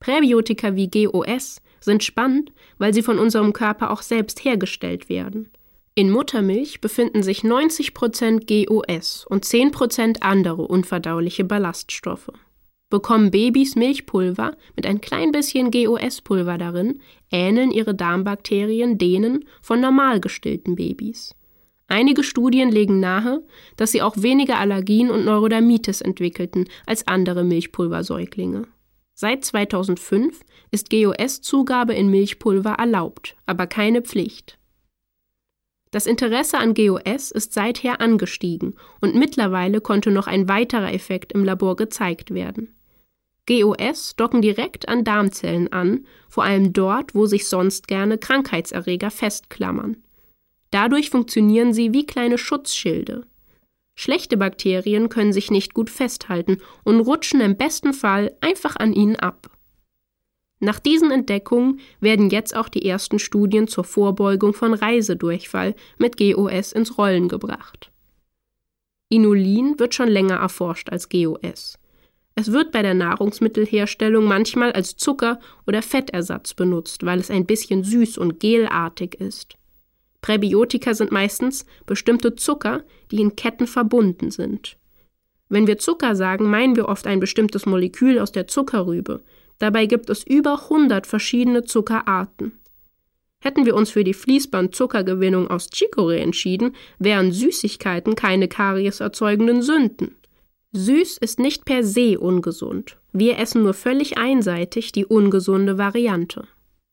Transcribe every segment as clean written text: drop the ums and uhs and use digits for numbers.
Präbiotika wie GOS sind spannend, weil sie von unserem Körper auch selbst hergestellt werden. In Muttermilch befinden sich 90% GOS und 10% andere unverdauliche Ballaststoffe. Bekommen Babys Milchpulver mit ein klein bisschen GOS-Pulver darin, ähneln ihre Darmbakterien denen von normal gestillten Babys. Einige Studien legen nahe, dass sie auch weniger Allergien und Neurodermitis entwickelten als andere Milchpulversäuglinge. Seit 2005 ist GOS-Zugabe in Milchpulver erlaubt, aber keine Pflicht. Das Interesse an GOS ist seither angestiegen und mittlerweile konnte noch ein weiterer Effekt im Labor gezeigt werden. GOS docken direkt an Darmzellen an, vor allem dort, wo sich sonst gerne Krankheitserreger festklammern. Dadurch funktionieren sie wie kleine Schutzschilde. Schlechte Bakterien können sich nicht gut festhalten und rutschen im besten Fall einfach an ihnen ab. Nach diesen Entdeckungen werden jetzt auch die ersten Studien zur Vorbeugung von Reisedurchfall mit GOS ins Rollen gebracht. Inulin wird schon länger erforscht als GOS. Es wird bei der Nahrungsmittelherstellung manchmal als Zucker- oder Fettersatz benutzt, weil es ein bisschen süß und gelartig ist. Präbiotika sind meistens bestimmte Zucker, die in Ketten verbunden sind. Wenn wir Zucker sagen, meinen wir oft ein bestimmtes Molekül aus der Zuckerrübe. Dabei gibt es über 100 verschiedene Zuckerarten. Hätten wir uns für die Fließbandzuckergewinnung aus Chicorée entschieden, wären Süßigkeiten keine karieserzeugenden Sünden. Süß ist nicht per se ungesund. Wir essen nur völlig einseitig die ungesunde Variante.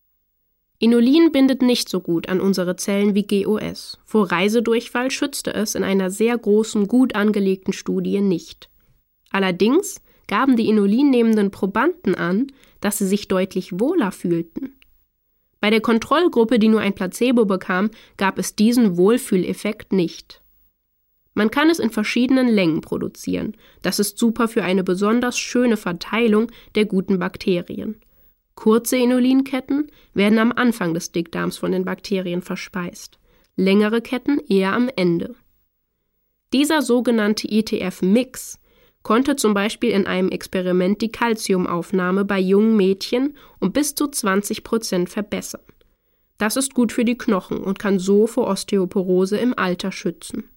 Inulin bindet nicht so gut an unsere Zellen wie GOS. Vor Reisedurchfall schützte es in einer sehr großen, gut angelegten Studie nicht. Allerdings gaben die insulinnehmenden Probanden an, dass sie sich deutlich wohler fühlten. Bei der Kontrollgruppe, die nur ein Placebo bekam, gab es diesen Wohlfühleffekt nicht. Man kann es in verschiedenen Längen produzieren. Das ist super für eine besonders schöne Verteilung der guten Bakterien. Kurze Inulinketten werden am Anfang des Dickdarms von den Bakterien verspeist, längere Ketten eher am Ende. Dieser sogenannte ITF-Mix konnte zum Beispiel in einem Experiment die Calciumaufnahme bei jungen Mädchen um bis zu 20% verbessern. Das ist gut für die Knochen und kann so vor Osteoporose im Alter schützen.